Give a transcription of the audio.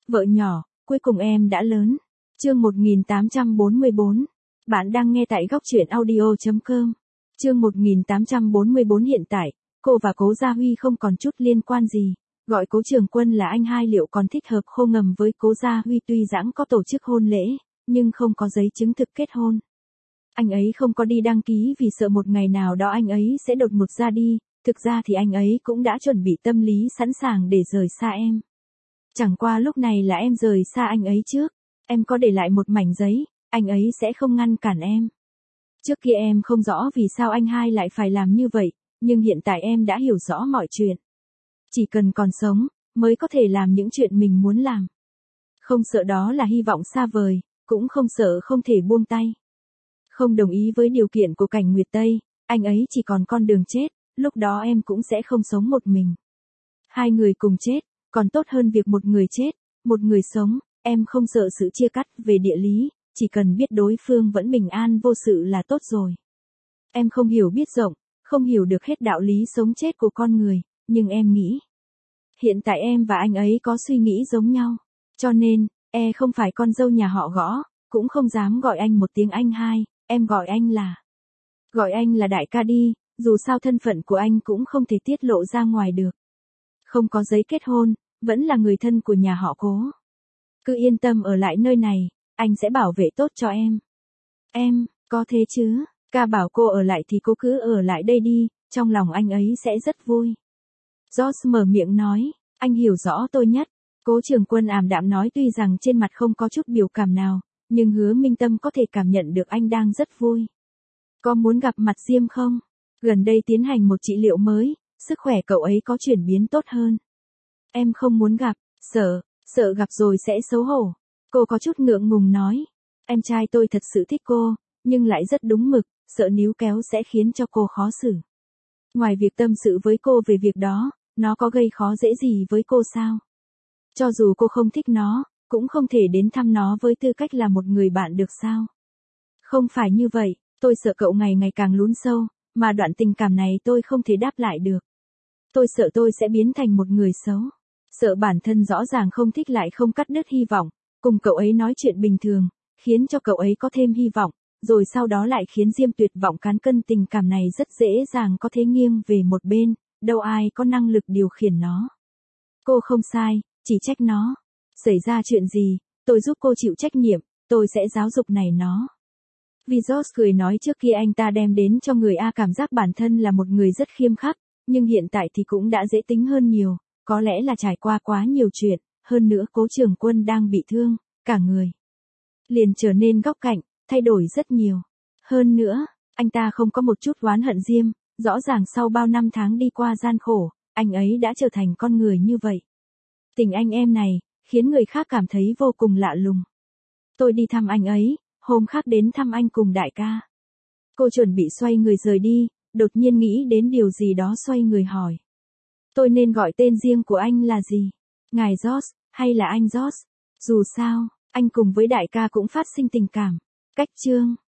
Vợ nhỏ, cuối cùng em đã lớn. Chương 1844. Bạn đang nghe tại góc truyện audio.com. Chương 1844 hiện tại, cô và Cố Gia Huy không còn chút liên quan gì. Gọi Cố Trường Quân là anh hai liệu còn thích hợp khô ngầm với Cố Gia Huy, tuy Giãng có tổ chức hôn lễ, nhưng không có giấy chứng thực kết hôn. Anh ấy không có đi đăng ký vì sợ một ngày nào đó anh ấy sẽ đột ngột ra đi, thực ra thì anh ấy cũng đã chuẩn bị tâm lý sẵn sàng để rời xa em. Chẳng qua lúc này là em rời xa anh ấy trước, em có để lại một mảnh giấy, anh ấy sẽ không ngăn cản em. Trước kia em không rõ vì sao anh hai lại phải làm như vậy, nhưng hiện tại em đã hiểu rõ mọi chuyện. Chỉ cần còn sống, mới có thể làm những chuyện mình muốn làm. Không sợ đó là hy vọng xa vời, cũng không sợ không thể buông tay. Không đồng ý với điều kiện của Cảnh Nguyệt Tây, anh ấy chỉ còn con đường chết, lúc đó em cũng sẽ không sống một mình. Hai người cùng chết, còn tốt hơn việc một người chết, một người sống, em không sợ sự chia cắt về địa lý, chỉ cần biết đối phương vẫn bình an vô sự là tốt rồi. Em không hiểu biết rộng, không hiểu được hết đạo lý sống chết của con người, nhưng em nghĩ. Hiện tại em và anh ấy có suy nghĩ giống nhau, cho nên, không phải con dâu nhà họ Gõ, cũng không dám gọi anh một tiếng anh hai, em gọi anh là đại ca đi, dù sao thân phận của anh cũng không thể tiết lộ ra ngoài được. Không có giấy kết hôn, vẫn là người thân của nhà họ Cố. Cứ yên tâm ở lại nơi này, anh sẽ bảo vệ tốt cho em. Em, có thế chứ, ca bảo cô ở lại thì cô cứ ở lại đây đi, trong lòng anh ấy sẽ rất vui. George mở miệng nói, anh hiểu rõ tôi nhất. Cố Trường Quân ảm đạm nói, tuy rằng trên mặt không có chút biểu cảm nào, nhưng Hứa Minh Tâm có thể cảm nhận được anh đang rất vui. Có muốn gặp mặt Diêm không? Gần đây tiến hành một trị liệu mới, sức khỏe cậu ấy có chuyển biến tốt hơn. Em không muốn gặp, sợ gặp rồi sẽ xấu hổ. Cô có chút ngượng ngùng nói. Em trai tôi thật sự thích cô, nhưng lại rất đúng mực, sợ níu kéo sẽ khiến cho cô khó xử. Ngoài việc tâm sự với cô về việc đó, nó có gây khó dễ gì với cô sao? Cho dù cô không thích nó, cũng không thể đến thăm nó với tư cách là một người bạn được sao? Không phải như vậy, tôi sợ cậu ngày ngày càng lún sâu, mà đoạn tình cảm này tôi không thể đáp lại được. Tôi sợ tôi sẽ biến thành một người xấu. Sợ bản thân rõ ràng không thích lại không cắt đứt hy vọng, cùng cậu ấy nói chuyện bình thường, khiến cho cậu ấy có thêm hy vọng, rồi sau đó lại khiến Diêm tuyệt vọng cán cân. Tình cảm này rất dễ dàng có thể nghiêng về một bên, đâu ai có năng lực điều khiển nó. Cô không sai, chỉ trách nó. Xảy ra chuyện gì, tôi giúp cô chịu trách nhiệm, tôi sẽ giáo dục này nó. Vì George cười nói trước kia anh ta đem đến cho người A cảm giác bản thân là một người rất khiêm khắc, nhưng hiện tại thì cũng đã dễ tính hơn nhiều, có lẽ là trải qua quá nhiều chuyện, hơn nữa Cố Trường Quân đang bị thương, cả người liền trở nên góc cạnh, thay đổi rất nhiều. Hơn nữa, anh ta không có một chút oán hận Diêm, rõ ràng sau bao năm tháng đi qua gian khổ, anh ấy đã trở thành con người như vậy. Tình anh em này, khiến người khác cảm thấy vô cùng lạ lùng. Tôi đi thăm anh ấy, hôm khác đến thăm anh cùng đại ca. Cô chuẩn bị xoay người rời đi, đột nhiên nghĩ đến điều gì đó xoay người hỏi. Tôi nên gọi tên riêng của anh là gì? Ngài George, hay là anh George? Dù sao, anh cùng với đại ca cũng phát sinh tình cảm. Cách chương